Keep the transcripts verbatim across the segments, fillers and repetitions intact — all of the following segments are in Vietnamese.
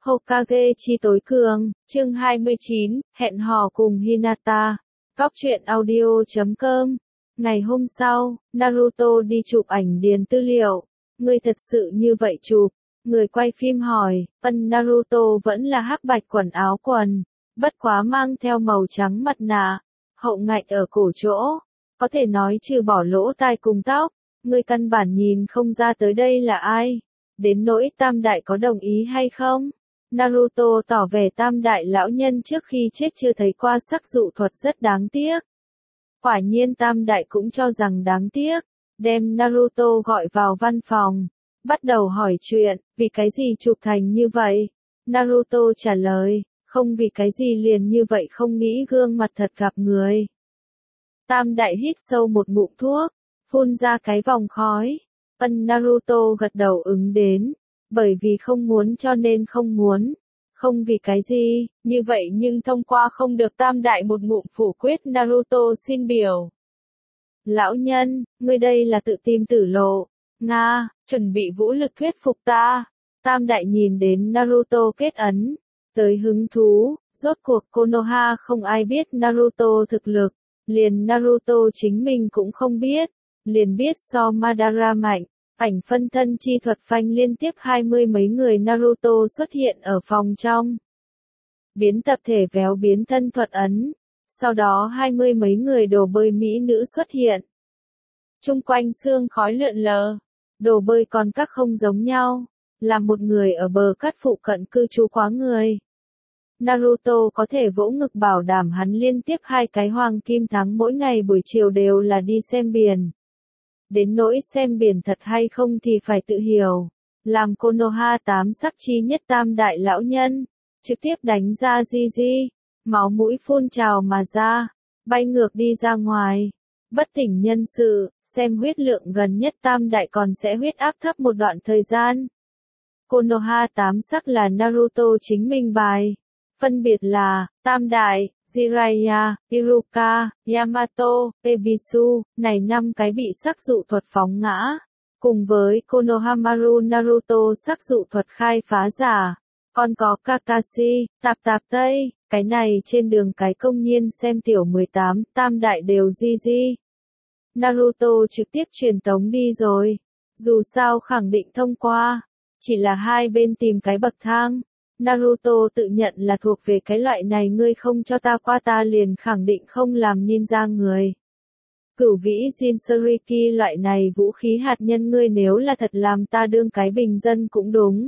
Hokage chi tối cường, chương hai mươi chín, hẹn hò cùng Hinata. Góc truyện audio chấm com. Ngày hôm sau, Naruto đi chụp ảnh điền tư liệu. Ngươi thật sự như vậy chụp? Người quay phim hỏi, ân Naruto vẫn là hắc bạch quần áo quần, bất quá mang theo màu trắng mặt nạ, hậu ngạch ở cổ chỗ, có thể nói trừ bỏ lỗ tai cùng tóc, ngươi căn bản nhìn không ra tới đây là ai. Đến nỗi Tam Đại có đồng ý hay không? Naruto tỏ vẻ Tam Đại lão nhân trước khi chết chưa thấy qua sắc dụ thuật rất đáng tiếc. Quả nhiên Tam Đại cũng cho rằng đáng tiếc, đem Naruto gọi vào văn phòng, bắt đầu hỏi chuyện, vì cái gì chụp thành như vậy? Naruto trả lời, không vì cái gì liền như vậy không nghĩ gương mặt thật gặp người. Tam Đại hít sâu một ngụm thuốc, phun ra cái vòng khói. Ân Naruto gật đầu ứng đến, bởi vì không muốn cho nên không muốn, không vì cái gì, như vậy nhưng thông qua không được Tam Đại một ngụm phủ quyết Naruto xin biểu. Lão nhân, ngươi đây là tự tìm tử lộ, Nga, chuẩn bị vũ lực thuyết phục ta. Tam Đại nhìn đến Naruto kết ấn, tới hứng thú, rốt cuộc Konoha không ai biết Naruto thực lực, liền Naruto chính mình cũng không biết, liền biết so Madara mạnh. Ảnh phân thân chi thuật phanh liên tiếp hai mươi mấy người Naruto xuất hiện ở phòng trong. Biến tập thể véo biến thân thuật ấn. Sau đó hai mươi mấy người đồ bơi mỹ nữ xuất hiện. Trung quanh sương khói lượn lờ. Đồ bơi còn các không giống nhau. Là một người ở bờ cát phụ cận cư trú quá người. Naruto có thể vỗ ngực bảo đảm hắn liên tiếp hai cái hoàng kim thắng mỗi ngày buổi chiều đều là đi xem biển. Đến nỗi xem biển thật hay không thì phải tự hiểu. Làm Konoha tám sắc chi nhất Tam Đại lão nhân, trực tiếp đánh ra Gigi, máu mũi phun trào mà ra, bay ngược đi ra ngoài. Bất tỉnh nhân sự, xem huyết lượng gần nhất Tam Đại còn sẽ huyết áp thấp một đoạn thời gian. Konoha tám sắc là Naruto chính mình bài. Phân biệt là, Tam Đại, Jiraiya, Iruka, Yamato, Ebisu, này năm cái bị sắc dụ thuật phóng ngã. Cùng với Konohamaru Naruto sắc dụ thuật khai phá giả. Còn có Kakashi, Tạp Tạp Tây, cái này trên đường cái công nhiên xem tiểu mười tám, Tam Đại đều Gigi. Naruto trực tiếp truyền tống đi rồi. Dù sao khẳng định thông qua. Chỉ là hai bên tìm cái bậc thang. Naruto tự nhận là thuộc về cái loại này ngươi không cho ta qua ta liền khẳng định không làm ninja người. Cửu vĩ Jinchuriki loại này vũ khí hạt nhân ngươi nếu là thật làm ta đương cái bình dân cũng đúng.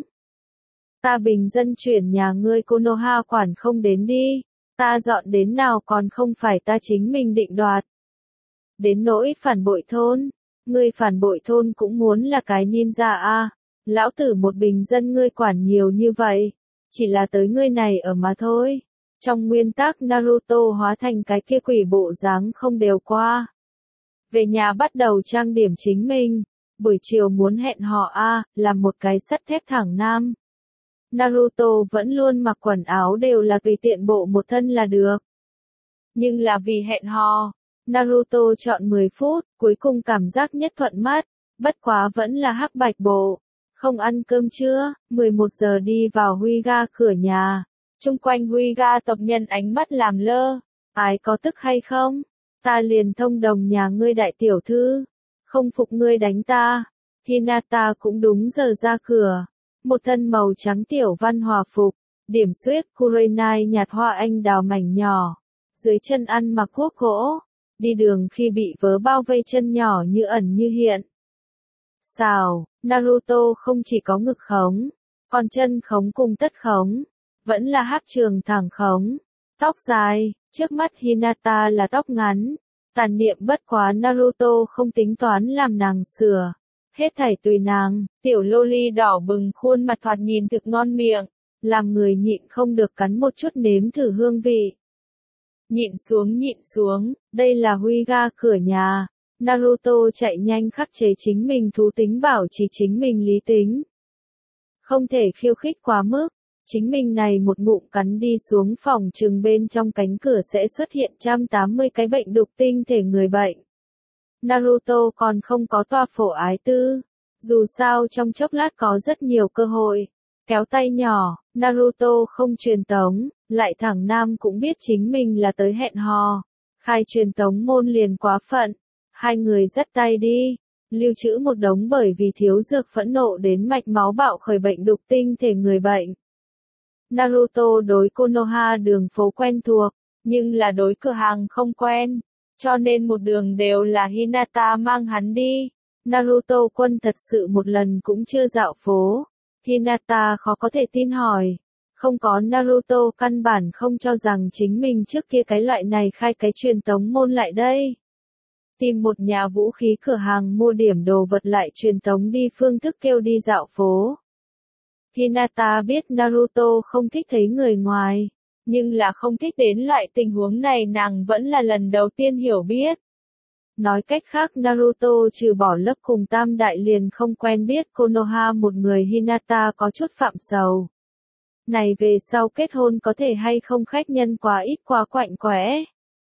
Ta bình dân chuyển nhà ngươi Konoha quản không đến đi, ta dọn đến nào còn không phải ta chính mình định đoạt. Đến nỗi phản bội thôn, ngươi phản bội thôn cũng muốn là cái ninja a, lão tử một bình dân ngươi quản nhiều như vậy. Chỉ là tới ngươi này ở mà thôi. Trong nguyên tắc Naruto hóa thành cái kia quỷ bộ dáng không đều qua. Về nhà bắt đầu trang điểm chính mình. Buổi chiều muốn hẹn hò a, làm một cái sắt thép thẳng nam. Naruto vẫn luôn mặc quần áo đều là tùy tiện bộ một thân là được. Nhưng là vì hẹn hò, Naruto chọn mười phút, cuối cùng cảm giác nhất thuận mắt, bất quá vẫn là hắc bạch bộ. Không ăn cơm trưa, mười một giờ đi vào Huyga cửa nhà. Trung quanh Huyga tộc nhân ánh mắt làm lơ. Ai có tức hay không? Ta liền thông đồng nhà ngươi đại tiểu thư. Không phục ngươi đánh ta. Hinata cũng đúng giờ ra cửa. Một thân màu trắng tiểu văn hòa phục. Điểm xuyết Kurenai nhạt hoa anh đào mảnh nhỏ. Dưới chân ăn mặc cuốc gỗ. Đi đường khi bị vớ bao vây chân nhỏ như ẩn như hiện. Xào, Naruto không chỉ có ngực khống, còn chân khống cùng tất khống, vẫn là hắc trường thẳng khống, tóc dài, trước mắt Hinata là tóc ngắn, tàn niệm bất quá Naruto không tính toán làm nàng sửa, hết thảy tùy nàng, tiểu loli đỏ bừng khuôn mặt thoạt nhìn thực ngon miệng, làm người nhịn không được cắn một chút nếm thử hương vị. Nhịn xuống nhịn xuống, đây là Huyga cửa nhà. Naruto chạy nhanh khắc chế chính mình thú tính bảo trì chính mình lý tính. Không thể khiêu khích quá mức, chính mình này một ngụm cắn đi xuống phòng trừng bên trong cánh cửa sẽ xuất hiện một trăm tám mươi cái bệnh đục tinh thể người bệnh. Naruto còn không có toa phổ ái tư, dù sao trong chốc lát có rất nhiều cơ hội. Kéo tay nhỏ, Naruto không truyền tống, lại thẳng nam cũng biết chính mình là tới hẹn hò. Khai truyền tống môn liền quá phận. Hai người dắt tay đi, lưu trữ một đống bởi vì thiếu dược phẫn nộ đến mạch máu bạo khởi bệnh đục tinh thể người bệnh. Naruto đối Konoha đường phố quen thuộc, nhưng là đối cửa hàng không quen, cho nên một đường đều là Hinata mang hắn đi. Naruto quân thật sự một lần cũng chưa dạo phố. Hinata khó có thể tin hỏi. Không có, Naruto căn bản không cho rằng chính mình trước kia cái loại này khai cái truyền tống môn lại đây. Tìm một nhà vũ khí cửa hàng mua điểm đồ vật lại truyền tống đi phương thức kêu đi dạo phố. Hinata biết Naruto không thích thấy người ngoài, nhưng là không thích đến loại tình huống này nàng vẫn là lần đầu tiên hiểu biết. Nói cách khác Naruto trừ bỏ lớp cùng tam đại liền không quen biết Konoha một người. Hinata có chút phạm sầu. Này về sau kết hôn có thể hay không khách nhân quá ít quá quạnh quẽ.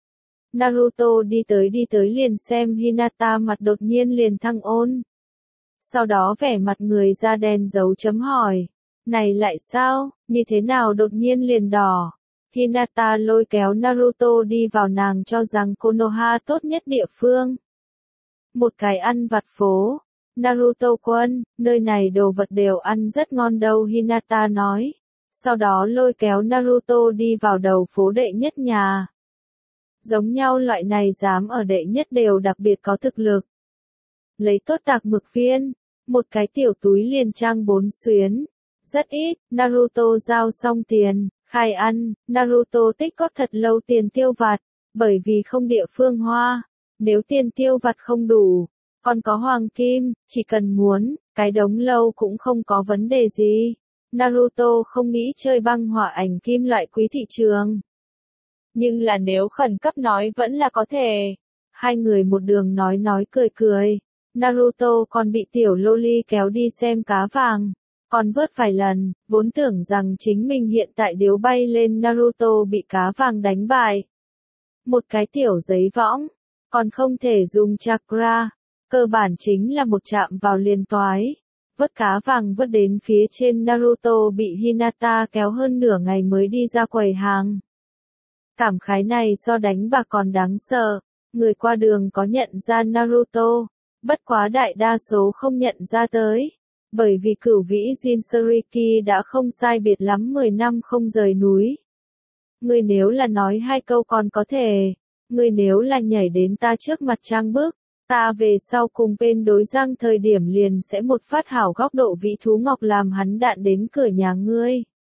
Naruto đi tới đi tới liền xem Hinata mặt đột nhiên liền thăng ôn. Sau đó vẻ mặt người da đen dấu chấm hỏi. Này lại sao, như thế nào đột nhiên liền đỏ? Hinata lôi kéo Naruto đi vào nàng cho rằng Konoha tốt nhất địa phương. Một cái ăn vặt phố. Naruto quân, nơi này đồ vật đều ăn rất ngon đâu, Hinata nói. Sau đó lôi kéo Naruto đi vào đầu phố đệ nhất nhà. Giống nhau loại này dám ở đệ nhất đều đặc biệt có thực lực. Lấy tốt tạc mực viên, một cái tiểu túi liền trang bốn xuyến. Rất ít, Naruto giao xong tiền, khai ăn, Naruto tích góp thật lâu tiền tiêu vặt, bởi vì không địa phương hoa, nếu tiền tiêu vặt không đủ, còn có hoàng kim, chỉ cần muốn, cái đống lâu cũng không có vấn đề gì. Naruto không nghĩ chơi băng hỏa ảnh kim loại quý thị trường. Nhưng là nếu khẩn cấp nói vẫn là có thể. Hai người một đường nói nói cười cười. Naruto còn bị tiểu loli kéo đi xem cá vàng. Còn vớt vài lần, vốn tưởng rằng chính mình hiện tại điếu bay lên. Naruto bị cá vàng đánh bại. Một cái tiểu giấy võng, còn không thể dùng chakra. Cơ bản chính là một chạm vào liền toái. Vớt cá vàng vớt đến phía trên. Naruto bị Hinata kéo hơn nửa ngày mới đi ra quầy hàng. Cảm khái này so đánh bạc còn đáng sợ. Người qua đường có nhận ra Naruto, bất quá đại đa số không nhận ra tới. Bởi vì cửu vĩ Jinchuriki đã không sai biệt lắm mười năm không rời núi. Người nếu là nói hai câu còn có thể. Người nếu là nhảy đến ta trước mặt trang bức. Ta về sau cùng bên đối giang thời điểm liền sẽ một phát hảo góc độ vị thú ngọc làm hắn đạn đến cửa nhà ngươi.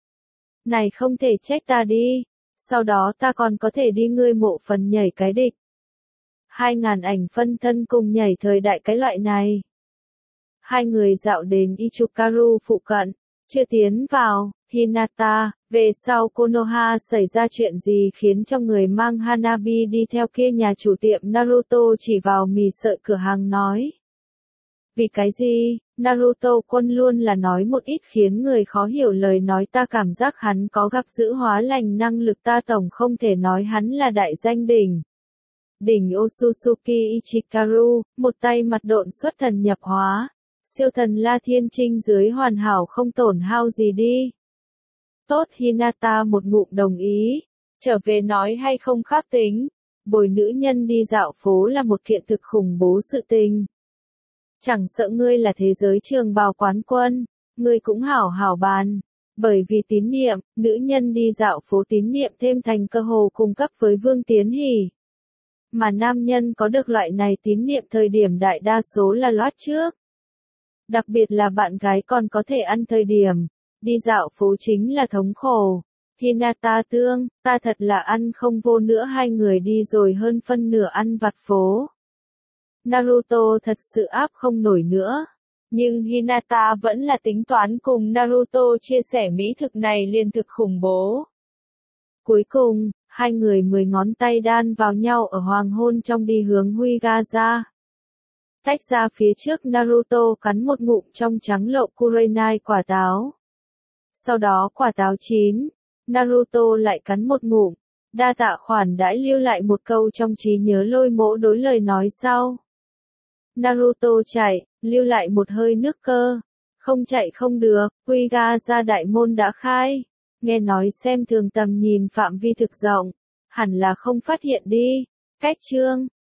Này không thể trách ta đi. Sau đó ta còn có thể đi ngươi mộ phần nhảy cái địch. Hai ngàn ảnh phân thân cùng nhảy thời đại cái loại này. Hai người dạo đến Ichukaru phụ cận, chưa tiến vào, Hinata, về sau Konoha xảy ra chuyện gì khiến cho người mang Hanabi đi theo kia nhà chủ tiệm. Naruto chỉ vào mì sợi cửa hàng nói. Vì cái gì, Naruto quân luôn là nói một ít khiến người khó hiểu lời nói. Ta cảm giác hắn có gặp giữ hóa lành năng lực, ta tổng không thể nói hắn là đại danh đỉnh. Đỉnh Otsutsuki Ichikaru, một tay mặt độn xuất thần nhập hóa. Siêu thần La Thiên Trinh dưới hoàn hảo không tổn hao gì đi. Tốt, Hinata một ngụm đồng ý. Trở về nói hay không khác tính. Bồi nữ nhân đi dạo phố là một kiện thực khủng bố sự tình. Chẳng sợ ngươi là thế giới trường bào quán quân, ngươi cũng hảo hảo bàn. Bởi vì tín niệm, nữ nhân đi dạo phố tín niệm thêm thành cơ hồ cung cấp với Vương Tiến Hỷ. Mà nam nhân có được loại này tín niệm thời điểm đại đa số là lót trước. Đặc biệt là bạn gái còn có thể ăn thời điểm. Đi dạo phố chính là thống khổ. Hinata tương, ta thật là ăn không vô nữa. Hai người đi rồi hơn phân nửa ăn vặt phố. Naruto thật sự áp không nổi nữa. Nhưng Hinata vẫn là tính toán cùng Naruto chia sẻ mỹ thực này liên thực khủng bố. Cuối cùng, hai người mười ngón tay đan vào nhau ở hoàng hôn trong đi hướng Huigaza. Tách ra phía trước Naruto cắn một ngụm trong trắng lộ Kurenai quả táo. Sau đó quả táo chín, Naruto lại cắn một ngụm. Đa tạ khoản đãi lưu lại một câu trong trí nhớ lôi mỗ đối lời nói sau. Naruto chạy, lưu lại một hơi nước cơ. Không chạy không được, quy ga ra đại môn đã khai. Nghe nói xem thường tầm nhìn phạm vi thực rộng. Hẳn là không phát hiện đi. Cách chương.